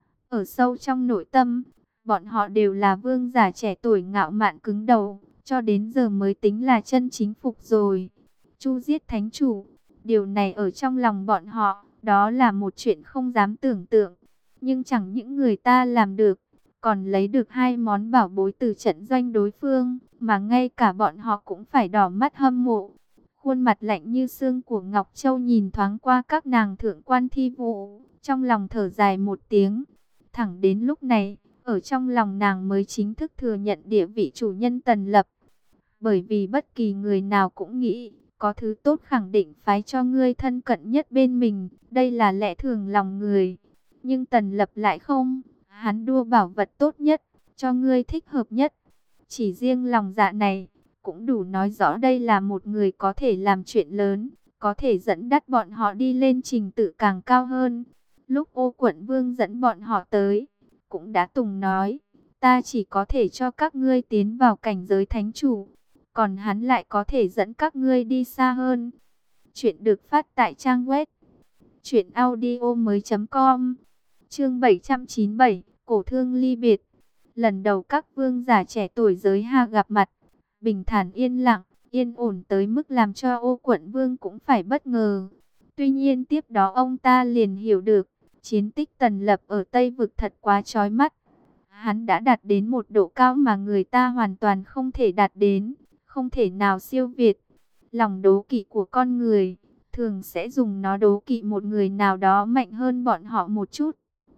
Ở sâu trong nội tâm, bọn họ đều là vương giả trẻ tuổi ngạo mạn cứng đầu, cho đến giờ mới tính là chân chính phục rồi. Chu giết thánh chủ, điều này ở trong lòng bọn họ, đó là một chuyện không dám tưởng tượng. Nhưng chẳng những người ta làm được, còn lấy được hai món bảo bối từ trận doanh đối phương, mà ngay cả bọn họ cũng phải đỏ mắt hâm mộ. Khuôn mặt lạnh như xương của Ngọc Châu nhìn thoáng qua các nàng thượng quan thi vụ, trong lòng thở dài một tiếng. Thẳng đến lúc này, ở trong lòng nàng mới chính thức thừa nhận địa vị chủ nhân Tần Lập. Bởi vì bất kỳ người nào cũng nghĩ, có thứ tốt khẳng định phái cho ngươi thân cận nhất bên mình, đây là lẽ thường lòng người. Nhưng Tần Lập lại không, hắn đua bảo vật tốt nhất, cho ngươi thích hợp nhất. Chỉ riêng lòng dạ này, cũng đủ nói rõ đây là một người có thể làm chuyện lớn, có thể dẫn dắt bọn họ đi lên trình tự càng cao hơn. Lúc Ô Quận Vương dẫn bọn họ tới, cũng đã từng nói, ta chỉ có thể cho các ngươi tiến vào cảnh giới thánh chủ, còn hắn lại có thể dẫn các ngươi đi xa hơn. Chuyện được phát tại trang web truyện audio mới chấm com. Chương bảy trăm chín mươi bảy, cổ thương ly biệt. Lần đầu các vương giả trẻ tuổi giới Hà gặp mặt, bình thản yên lặng, yên ổn tới mức làm cho Ô Quận Vương cũng phải bất ngờ. Tuy nhiên tiếp đó ông ta liền hiểu được, chiến tích Tần Lập ở Tây Vực thật quá chói mắt. Hắn đã đạt đến một độ cao mà người ta hoàn toàn không thể đạt đến, không thể nào siêu việt. Lòng đố kỵ của con người, thường sẽ dùng nó đố kỵ một người nào đó mạnh hơn bọn họ một chút.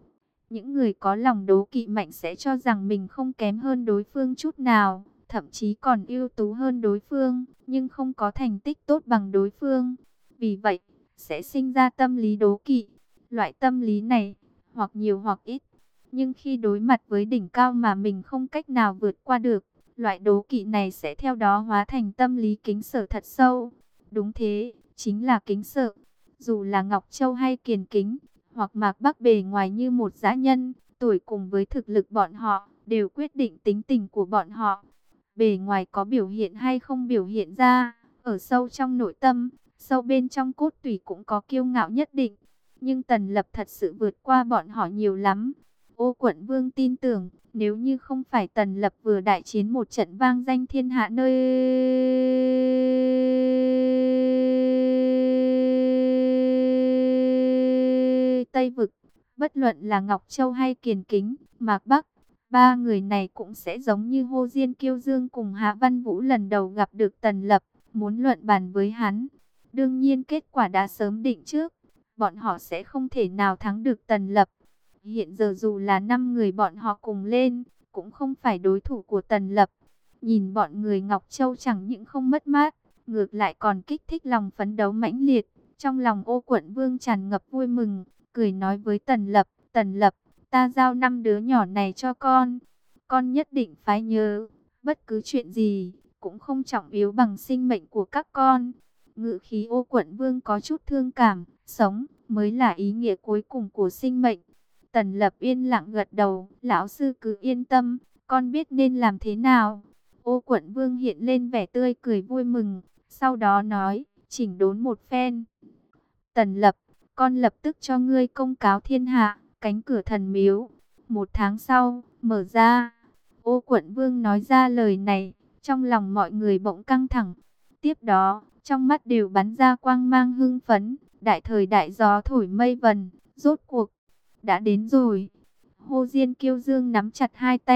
Những người có lòng đố kỵ mạnh sẽ cho rằng mình không kém hơn đối phương chút nào, thậm chí còn ưu tú hơn đối phương, nhưng không có thành tích tốt bằng đối phương. Vì vậy, sẽ sinh ra tâm lý đố kỵ. Loại tâm lý này, hoặc nhiều hoặc ít, nhưng khi đối mặt với đỉnh cao mà mình không cách nào vượt qua được, loại đố kỵ này sẽ theo đó hóa thành tâm lý kính sợ thật sâu. Đúng thế, chính là kính sợ. Dù là Ngọc Châu hay Kiền Kính, hoặc Mạc Bắc bề ngoài như một dã nhân, tuổi cùng với thực lực bọn họ, đều quyết định tính tình của bọn họ. Bề ngoài có biểu hiện hay không biểu hiện ra, ở sâu trong nội tâm, sâu bên trong cốt tủy cũng có kiêu ngạo nhất định. Nhưng Tần Lập thật sự vượt qua bọn họ nhiều lắm. Ô Quận Vương tin tưởng, nếu như không phải Tần Lập vừa đại chiến một trận vang danh thiên hạ nơi Tây Vực, bất luận là Ngọc Châu hay Kiền Kính, Mạc Bắc, ba người này cũng sẽ giống như Hồ Diên Kiêu Dương cùng Hạ Văn Vũ lần đầu gặp được Tần Lập, muốn luận bàn với hắn. Đương nhiên kết quả đã sớm định trước, bọn họ sẽ không thể nào thắng được Tần Lập. Hiện giờ dù là năm người bọn họ cùng lên, cũng không phải đối thủ của Tần Lập. Nhìn bọn người Ngọc Châu chẳng những không mất mát, ngược lại còn kích thích lòng phấn đấu mãnh liệt. Trong lòng Ô Quận Vương tràn ngập vui mừng, cười nói với Tần Lập, Tần Lập, ta giao năm đứa nhỏ này cho con. Con nhất định phải nhớ, bất cứ chuyện gì, cũng không trọng yếu bằng sinh mệnh của các con. Ngự khí Ô Quận Vương có chút thương cảm, sống mới là ý nghĩa cuối cùng của sinh mệnh. Tần Lập yên lặng gật đầu, lão sư cứ yên tâm, con biết nên làm thế nào. Ô Quận Vương hiện lên vẻ tươi cười vui mừng, sau đó nói, chỉnh đốn một phen. Tần Lập, con lập tức cho ngươi công cáo thiên hạ, cánh cửa thần miếu. Một tháng sau, mở ra. Ô Quận Vương nói ra lời này, trong lòng mọi người bỗng căng thẳng. Tiếp đó, trong mắt đều bắn ra quang mang hưng phấn, đại thời đại gió thổi mây vần, rốt cuộc đã đến rồi. Hồ Diên Kiêu Dương nắm chặt hai tay,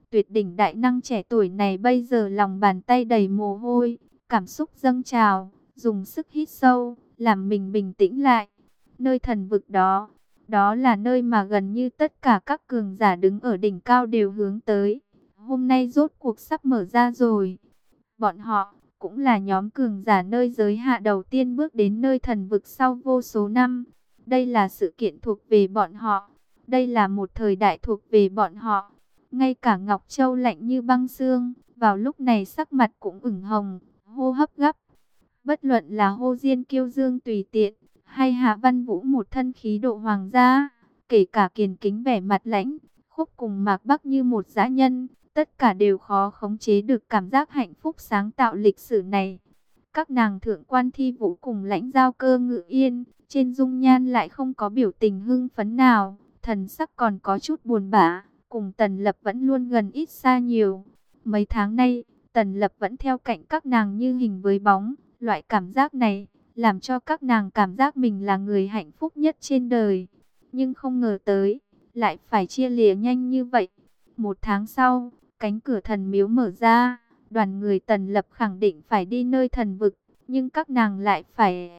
tuyệt đỉnh đại năng trẻ tuổi này bây giờ lòng bàn tay đầy mồ hôi, cảm xúc dâng trào, dùng sức hít sâu, làm mình bình tĩnh lại. Nơi thần vực đó, đó là nơi mà gần như tất cả các cường giả đứng ở đỉnh cao đều hướng tới. Hôm nay rốt cuộc sắp mở ra rồi. Bọn họ cũng là nhóm cường giả nơi giới hạ đầu tiên bước đến nơi thần vực sau vô số năm. Đây là sự kiện thuộc về bọn họ. Đây là một thời đại thuộc về bọn họ. Ngay cả Ngọc Châu lạnh như băng xương, vào lúc này sắc mặt cũng ửng hồng, hô hấp gấp. Bất luận là Hồ Diên Kiêu Dương tùy tiện, hay Hạ Văn Vũ một thân khí độ hoàng gia, kể cả Kiền Kính vẻ mặt lãnh, Khúc cùng Mạc Bắc như một dã nhân, tất cả đều khó khống chế được cảm giác hạnh phúc sáng tạo lịch sử này. Các nàng thượng quan Thi Vũ cùng Lãnh Giao Cơ Ngự Yên, trên dung nhan lại không có biểu tình hưng phấn nào, thần sắc còn có chút buồn bã, cùng Tần Lập vẫn luôn gần ít xa nhiều. Mấy tháng nay, Tần Lập vẫn theo cạnh các nàng như hình với bóng, loại cảm giác này làm cho các nàng cảm giác mình là người hạnh phúc nhất trên đời. Nhưng không ngờ tới, lại phải chia lìa nhanh như vậy. Một tháng sau, cánh cửa thần miếu mở ra, đoàn người Tần Lập khẳng định phải đi nơi thần vực, nhưng các nàng lại phải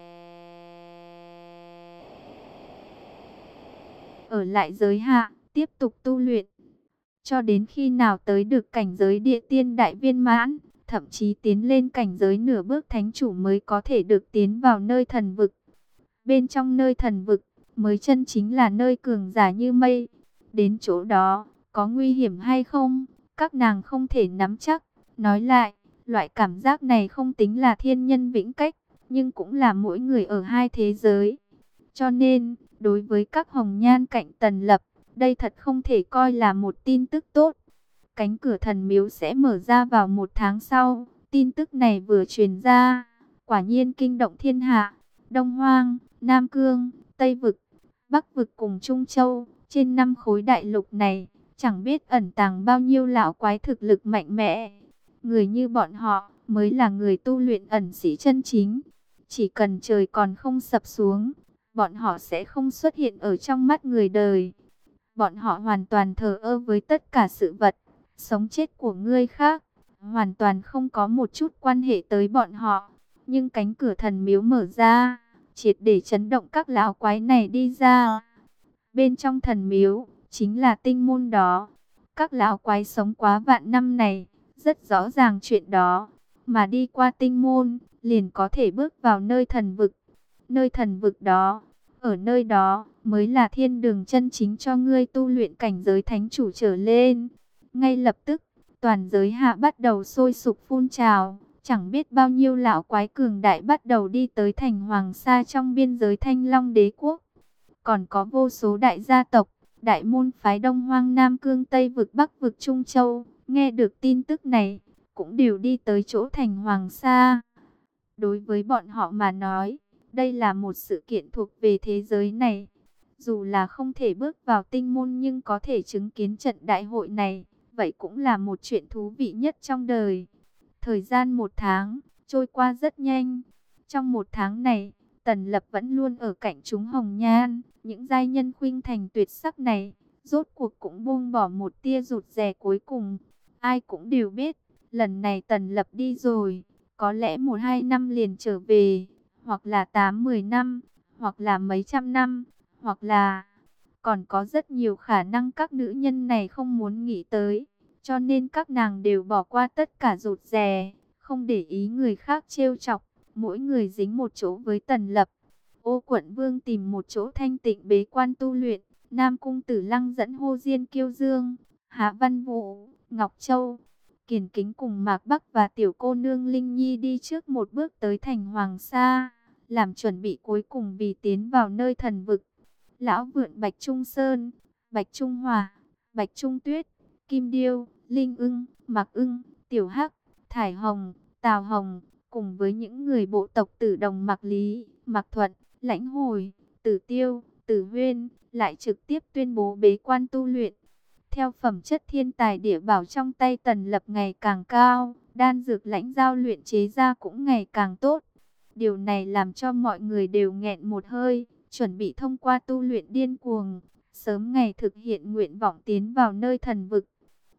ở lại giới hạ, tiếp tục tu luyện. Cho đến khi nào tới được cảnh giới địa tiên đại viên mãn, thậm chí tiến lên cảnh giới nửa bước thánh chủ mới có thể được tiến vào nơi thần vực. Bên trong nơi thần vực, mới chân chính là nơi cường giả như mây. Đến chỗ đó, có nguy hiểm hay không, các nàng không thể nắm chắc. Nói lại, loại cảm giác này không tính là thiên nhân vĩnh cách, nhưng cũng là mỗi người ở hai thế giới. Cho nên, đối với các hồng nhan cạnh Tần Lập, đây thật không thể coi là một tin tức tốt. Cánh cửa thần miếu sẽ mở ra vào một tháng sau. Tin tức này vừa truyền ra, quả nhiên kinh động thiên hạ. Đông Hoang, Nam Cương, Tây Vực, Bắc Vực cùng Trung Châu, trên năm khối đại lục này, chẳng biết ẩn tàng bao nhiêu lão quái thực lực mạnh mẽ. Người như bọn họ mới là người tu luyện ẩn sĩ chân chính. Chỉ cần trời còn không sập xuống, bọn họ sẽ không xuất hiện ở trong mắt người đời. Bọn họ hoàn toàn thờ ơ với tất cả sự vật, sống chết của người khác, hoàn toàn không có một chút quan hệ tới bọn họ. Nhưng cánh cửa thần miếu mở ra, triệt để chấn động các lão quái này đi ra. Bên trong thần miếu, chính là tinh môn đó. Các lão quái sống quá vạn năm này, rất rõ ràng chuyện đó. Mà đi qua tinh môn, liền có thể bước vào nơi thần vực. Nơi thần vực đó, ở nơi đó, mới là thiên đường chân chính cho ngươi tu luyện cảnh giới thánh chủ trở lên. Ngay lập tức, toàn giới hạ bắt đầu sôi sục phun trào. Chẳng biết bao nhiêu lão quái cường đại bắt đầu đi tới thành Hoàng Sa trong biên giới Thanh Long Đế Quốc. Còn có vô số đại gia tộc, đại môn phái Đông Hoang Nam Cương Tây Vực Bắc Vực Trung Châu, nghe được tin tức này, cũng đều đi tới chỗ thành Hoàng Sa. Đối với bọn họ mà nói, đây là một sự kiện thuộc về thế giới này. Dù là không thể bước vào tinh môn nhưng có thể chứng kiến trận đại hội này, vậy cũng là một chuyện thú vị nhất trong đời. Thời gian một tháng, trôi qua rất nhanh. Trong một tháng này, Tần Lập vẫn luôn ở cạnh chúng hồng nhan. Những giai nhân khuynh thành tuyệt sắc này, rốt cuộc cũng buông bỏ một tia rụt rè cuối cùng. Ai cũng đều biết, lần này Tần Lập đi rồi, có lẽ một hai năm liền trở về, hoặc là tám mười năm, hoặc là mấy trăm năm, hoặc là... Còn có rất nhiều khả năng các nữ nhân này không muốn nghĩ tới. Cho nên các nàng đều bỏ qua tất cả rụt rè, không để ý người khác trêu chọc, mỗi người dính một chỗ với Tần Lập. Ô Quận Vương tìm một chỗ thanh tịnh bế quan tu luyện, Nam Cung Tử Lăng dẫn Hồ Diên Kiêu Dương, Hạ Văn Vũ, Ngọc Châu, Kiền Kính cùng Mạc Bắc và tiểu cô nương Linh Nhi đi trước một bước tới thành Hoàng Sa, làm chuẩn bị cuối cùng vì tiến vào nơi thần vực. Lão Vượn Bạch Trung Sơn, Bạch Trung Hòa, Bạch Trung Tuyết, Kim Điêu, Linh Ưng, Mạc Ưng, Tiểu Hắc, Thải Hồng, Tào Hồng, cùng với những người bộ tộc Tử Đồng Mạc Lý, Mạc Thuận, Lãnh Hồi, Tử Tiêu, Tử Huyên, lại trực tiếp tuyên bố bế quan tu luyện. Theo phẩm chất thiên tài địa bảo trong tay Tần Lập ngày càng cao, đan dược lãnh giao luyện chế ra cũng ngày càng tốt. Điều này làm cho mọi người đều nghẹn một hơi, chuẩn bị thông qua tu luyện điên cuồng, sớm ngày thực hiện nguyện vọng tiến vào nơi thần vực.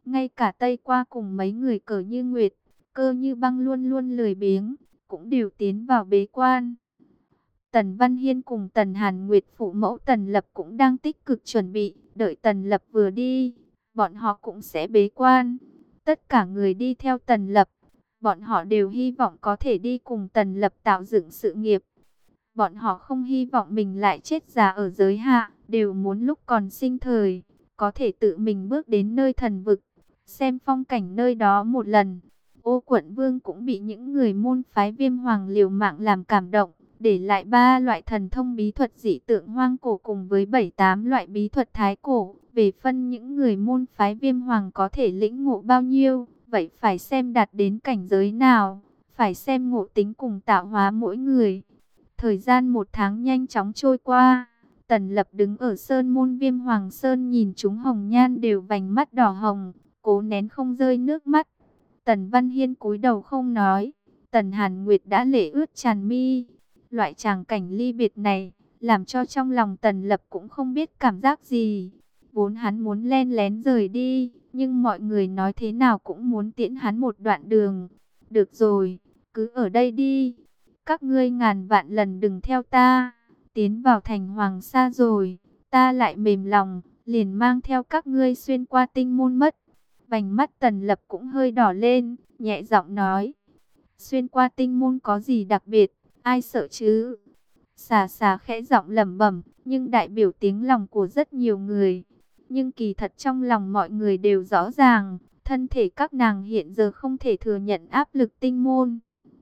Ngay cả Tây Qua cùng mấy người Cờ Như Nguyệt, Cơ Như Băng luôn luôn lười biếng, cũng đều tiến vào bế quan. Tần Văn Hiên cùng Tần Hàn Nguyệt phụ mẫu Tần Lập cũng đang tích cực chuẩn bị, đợi Tần Lập vừa đi, bọn họ cũng sẽ bế quan. Tất cả người đi theo Tần Lập, bọn họ đều hy vọng có thể đi cùng Tần Lập tạo dựng sự nghiệp. Bọn họ không hy vọng mình lại chết già ở giới hạ, đều muốn lúc còn sinh thời, có thể tự mình bước đến nơi thần vực, xem phong cảnh nơi đó một lần. Ô Quận Vương cũng bị những người môn phái Viêm Hoàng liều mạng làm cảm động, để lại ba loại thần thông bí thuật dị tượng hoang cổ cùng với bảy tám loại bí thuật thái cổ. Về phân những người môn phái Viêm Hoàng có thể lĩnh ngộ bao nhiêu, vậy phải xem đạt đến cảnh giới nào, phải xem ngộ tính cùng tạo hóa mỗi người. Thời gian một tháng nhanh chóng trôi qua, Tần Lập đứng ở Sơn Môn Viêm Hoàng Sơn nhìn chúng hồng nhan đều vành mắt đỏ hồng, cố nén không rơi nước mắt. Tần Văn Hiên cúi đầu không nói, Tần Hàn Nguyệt đã lệ ướt tràn mi. Loại tràng cảnh ly biệt này, làm cho trong lòng Tần Lập cũng không biết cảm giác gì. Vốn hắn muốn len lén rời đi, nhưng mọi người nói thế nào cũng muốn tiễn hắn một đoạn đường. Được rồi, cứ ở đây đi. Các ngươi ngàn vạn lần đừng theo ta. Tiến vào thành Hoàng Sa rồi, ta lại mềm lòng, liền mang theo các ngươi xuyên qua tinh môn mất. Vành mắt Tần Lập cũng hơi đỏ lên, nhẹ giọng nói. Xuyên qua tinh môn có gì đặc biệt, ai sợ chứ? Xà xà khẽ giọng lẩm bẩm, nhưng đại biểu tiếng lòng của rất nhiều người. Nhưng kỳ thật trong lòng mọi người đều rõ ràng, thân thể các nàng hiện giờ không thể thừa nhận áp lực tinh môn.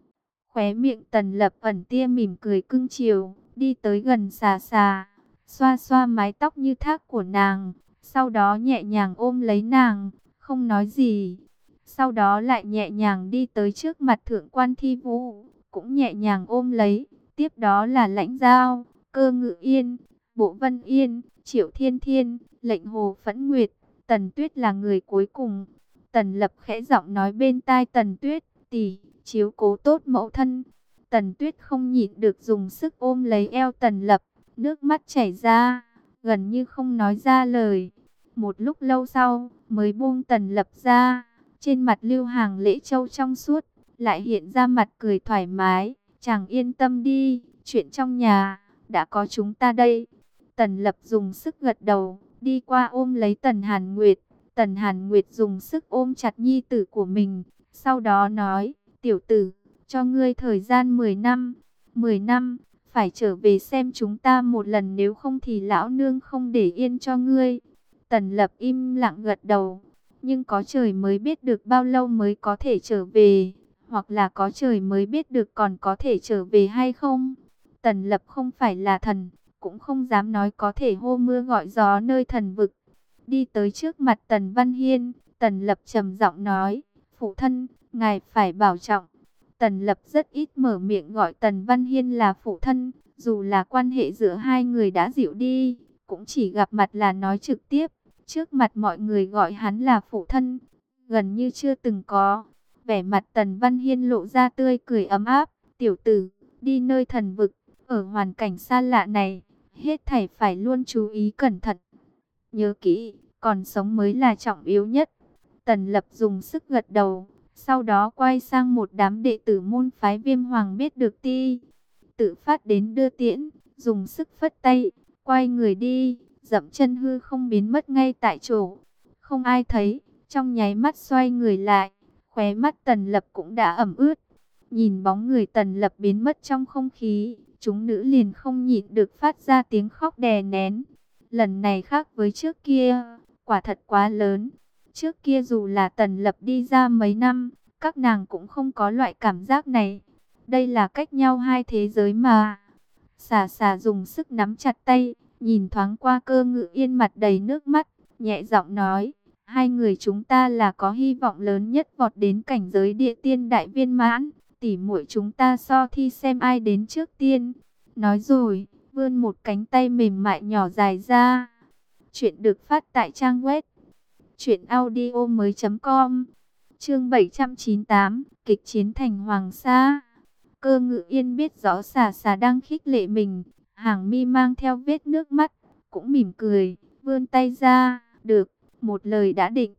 Khóe miệng Tần Lập ẩn tia mỉm cười cưng chiều, đi tới gần xà xà, xoa xoa mái tóc như thác của nàng, sau đó nhẹ nhàng ôm lấy nàng, không nói gì. Sau đó lại nhẹ nhàng đi tới trước mặt Thượng Quan Thi Vũ, cũng nhẹ nhàng ôm lấy. Tiếp đó là Lãnh Giao, Cơ Ngự Yên, Bộ Vân Yên, Triệu Thiên Thiên, Lệnh Hồ Phẫn Nguyệt. Tần Tuyết là người cuối cùng. Tần Lập khẽ giọng nói bên tai Tần Tuyết, tỷ, chiếu cố tốt mẫu thân. Tần Tuyết không nhịn được dùng sức ôm lấy eo Tần Lập, nước mắt chảy ra, gần như không nói ra lời. Một lúc lâu sau, mới buông Tần Lập ra, trên mặt lưu hàng lễ châu trong suốt, lại hiện ra mặt cười thoải mái. Chàng yên tâm đi, chuyện trong nhà, đã có chúng ta đây. Tần Lập dùng sức gật đầu, đi qua ôm lấy Tần Hàn Nguyệt. Tần Hàn Nguyệt dùng sức ôm chặt nhi tử của mình, sau đó nói, tiểu tử, cho ngươi thời gian mười năm, mười năm, phải trở về xem chúng ta một lần, nếu không thì lão nương không để yên cho ngươi. Tần Lập im lặng gật đầu, nhưng có trời mới biết được bao lâu mới có thể trở về, hoặc là có trời mới biết được còn có thể trở về hay không. Tần Lập không phải là thần, cũng không dám nói có thể hô mưa gọi gió nơi thần vực. Đi tới trước mặt Tần Văn Hiên, Tần Lập trầm giọng nói, phụ thân, ngài phải bảo trọng. Tần Lập rất ít mở miệng gọi Tần Văn Hiên là phụ thân, dù là quan hệ giữa hai người đã dịu đi, cũng chỉ gặp mặt là nói trực tiếp. Trước mặt mọi người gọi hắn là phụ thân, gần như chưa từng có. Vẻ mặt Tần Văn Hiên lộ ra tươi cười ấm áp, tiểu tử, đi nơi thần vực, ở hoàn cảnh xa lạ này, hết thảy phải luôn chú ý cẩn thận. Nhớ kỹ, còn sống mới là trọng yếu nhất. Tần Lập dùng sức gật đầu, sau đó quay sang một đám đệ tử môn phái Viêm Hoàng biết được ti. Tự phát đến đưa tiễn, dùng sức phất tay, quay người đi, dậm chân hư không biến mất ngay tại chỗ. Không ai thấy, trong nháy mắt xoay người lại, khóe mắt Tần Lập cũng đã ẩm ướt. Nhìn bóng người Tần Lập biến mất trong không khí, chúng nữ liền không nhịn được phát ra tiếng khóc đè nén. Lần này khác với trước kia, quả thật quá lớn. Trước kia dù là Tần Lập đi ra mấy năm, các nàng cũng không có loại cảm giác này. Đây là cách nhau hai thế giới mà. Xà xà dùng sức nắm chặt tay, nhìn thoáng qua Cơ Ngự Yên mặt đầy nước mắt, nhẹ giọng nói, hai người chúng ta là có hy vọng lớn nhất vọt đến cảnh giới địa tiên đại viên mãn, tỉ muội chúng ta so thi xem ai đến trước tiên. Nói rồi, vươn một cánh tay mềm mại nhỏ dài ra. Chuyện được phát tại trang web truyện audio mới chấm com. Chương bảy trăm chín mươi tám, kịch chiến thành Hoàng Sa. Cơ Ngự Yên biết rõ xà xà đang khích lệ mình, hàng mi mang theo vết nước mắt, cũng mỉm cười, vươn tay ra, được, một lời đã định.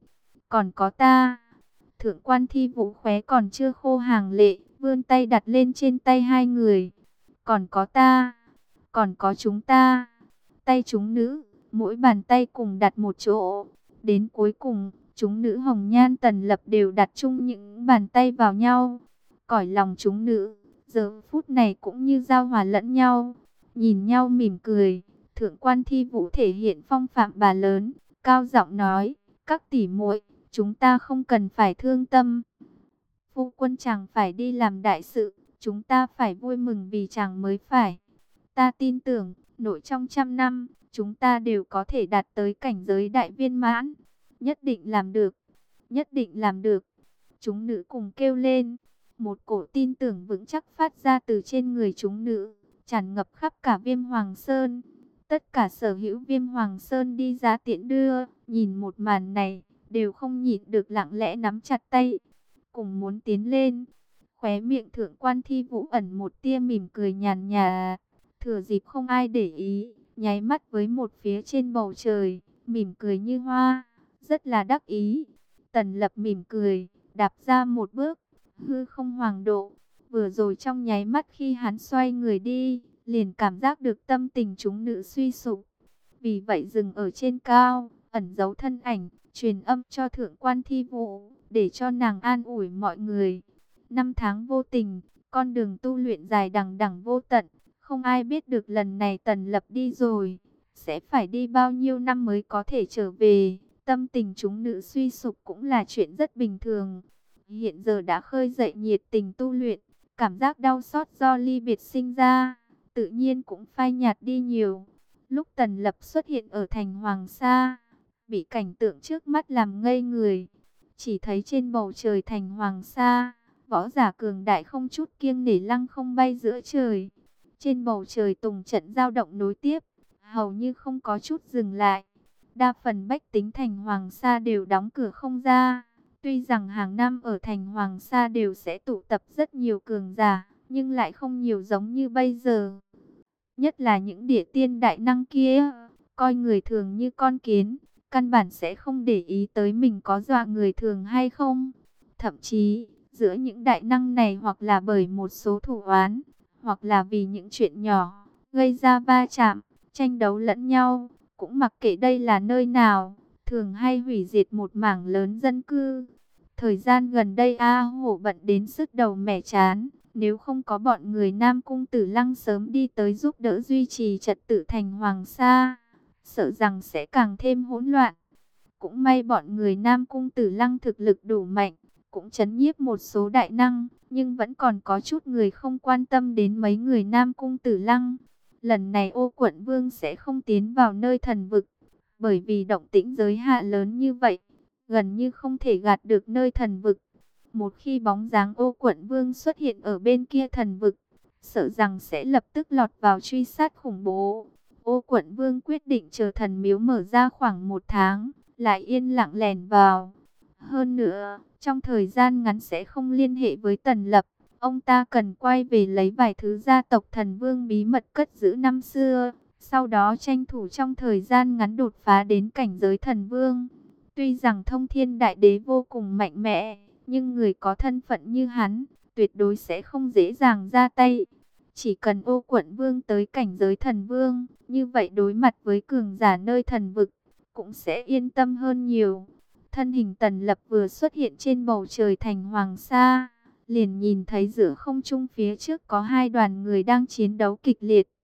còn có ta. Thượng quan Thi Vũ khóe còn chưa khô hàng lệ, vươn tay đặt lên trên tay hai người. Còn có ta, còn có chúng ta. Tay chúng nữ, mỗi bàn tay cùng đặt một chỗ. Đến cuối cùng, chúng nữ Hồng Nhan Tần Lập đều đặt chung những bàn tay vào nhau. Cõi lòng chúng nữ, giờ phút này cũng như giao hòa lẫn nhau. Nhìn nhau mỉm cười, Thượng quan Thi Vũ thể hiện phong phạm bà lớn, cao giọng nói, các tỷ muội, chúng ta không cần phải thương tâm. Phu quân chàng phải đi làm đại sự, chúng ta phải vui mừng vì chàng mới phải. Ta tin tưởng, nội trong trăm năm, chúng ta đều có thể đạt tới cảnh giới đại viên mãn. Nhất định làm được, nhất định làm được. Chúng nữ cùng kêu lên, một cổ tin tưởng vững chắc phát ra từ trên người chúng nữ, tràn ngập khắp cả Viêm Hoàng Sơn. Tất cả sở hữu Viêm Hoàng Sơn đi ra tiễn đưa, nhìn một màn này, đều không nhịn được lặng lẽ nắm chặt tay, cùng muốn tiến lên. Khóe miệng Thượng quan Thi Vũ ẩn một tia mỉm cười nhàn nhạt, thừa dịp không ai để ý, nháy mắt với một phía trên bầu trời, mỉm cười như hoa, rất là đắc ý. Tần Lập mỉm cười, đạp ra một bước, hư không hoàng độ. Vừa rồi trong nháy mắt khi hắn xoay người đi, liền cảm giác được tâm tình chúng nữ suy sụp. Vì vậy dừng ở trên cao, ẩn giấu thân ảnh, truyền âm cho Thượng quan Thi Vũ, để cho nàng an ủi mọi người. Năm tháng vô tình, con đường tu luyện dài đằng đẵng vô tận, không ai biết được lần này Tần Lập đi rồi, sẽ phải đi bao nhiêu năm mới có thể trở về. Tâm tình chúng nữ suy sụp cũng là chuyện rất bình thường. Hiện giờ đã khơi dậy nhiệt tình tu luyện, cảm giác đau xót do ly biệt sinh ra, tự nhiên cũng phai nhạt đi nhiều. Lúc Tần Lập xuất hiện ở thành Hoàng Sa, bị cảnh tượng trước mắt làm ngây người. Chỉ thấy trên bầu trời thành Hoàng Sa, võ giả cường đại không chút kiêng nể lăng không bay giữa trời. Trên bầu trời tùng trận giao động nối tiếp, hầu như không có chút dừng lại. Đa phần bách tính thành Hoàng Sa đều đóng cửa không ra. Tuy rằng hàng năm ở thành Hoàng Sa đều sẽ tụ tập rất nhiều cường giả, nhưng lại không nhiều giống như bây giờ. Nhất là những địa tiên đại năng kia, coi người thường như con kiến, căn bản sẽ không để ý tới mình có dọa người thường hay không. Thậm chí, giữa những đại năng này hoặc là bởi một số thủ oán, hoặc là vì những chuyện nhỏ, gây ra va chạm, tranh đấu lẫn nhau, cũng mặc kệ đây là nơi nào, thường hay hủy diệt một mảng lớn dân cư. Thời gian gần đây A Hổ bận đến sứt đầu mẻ chán, nếu không có bọn người Nam Cung Tử Lăng sớm đi tới giúp đỡ duy trì trật tự thành Hoàng Sa, sợ rằng sẽ càng thêm hỗn loạn. Cũng may bọn người Nam Cung Tử Lăng thực lực đủ mạnh, cũng trấn nhiếp một số đại năng, nhưng vẫn còn có chút người không quan tâm đến mấy người Nam Cung Tử Lăng. Lần này Ô Quận Vương sẽ không tiến vào nơi thần vực, bởi vì động tĩnh giới hạn lớn như vậy, gần như không thể gạt được nơi thần vực. Một khi bóng dáng Ô Quận Vương xuất hiện ở bên kia thần vực, sợ rằng sẽ lập tức lọt vào truy sát khủng bố. Ô Quận Vương quyết định chờ thần miếu mở ra khoảng một tháng, lại yên lặng lẻn vào. Hơn nữa, trong thời gian ngắn sẽ không liên hệ với Tần Lập. Ông ta cần quay về lấy vài thứ gia tộc thần vương bí mật cất giữ năm xưa, sau đó tranh thủ trong thời gian ngắn đột phá đến cảnh giới thần vương. Tuy rằng Thông Thiên Đại Đế vô cùng mạnh mẽ, nhưng người có thân phận như hắn, tuyệt đối sẽ không dễ dàng ra tay. Chỉ cần Ô Quận Vương tới cảnh giới thần vương, như vậy đối mặt với cường giả nơi thần vực, cũng sẽ yên tâm hơn nhiều. Thân hình Tần Lập vừa xuất hiện trên bầu trời thành Hoàng Sa, liền nhìn thấy giữa không trung phía trước có hai đoàn người đang chiến đấu kịch liệt.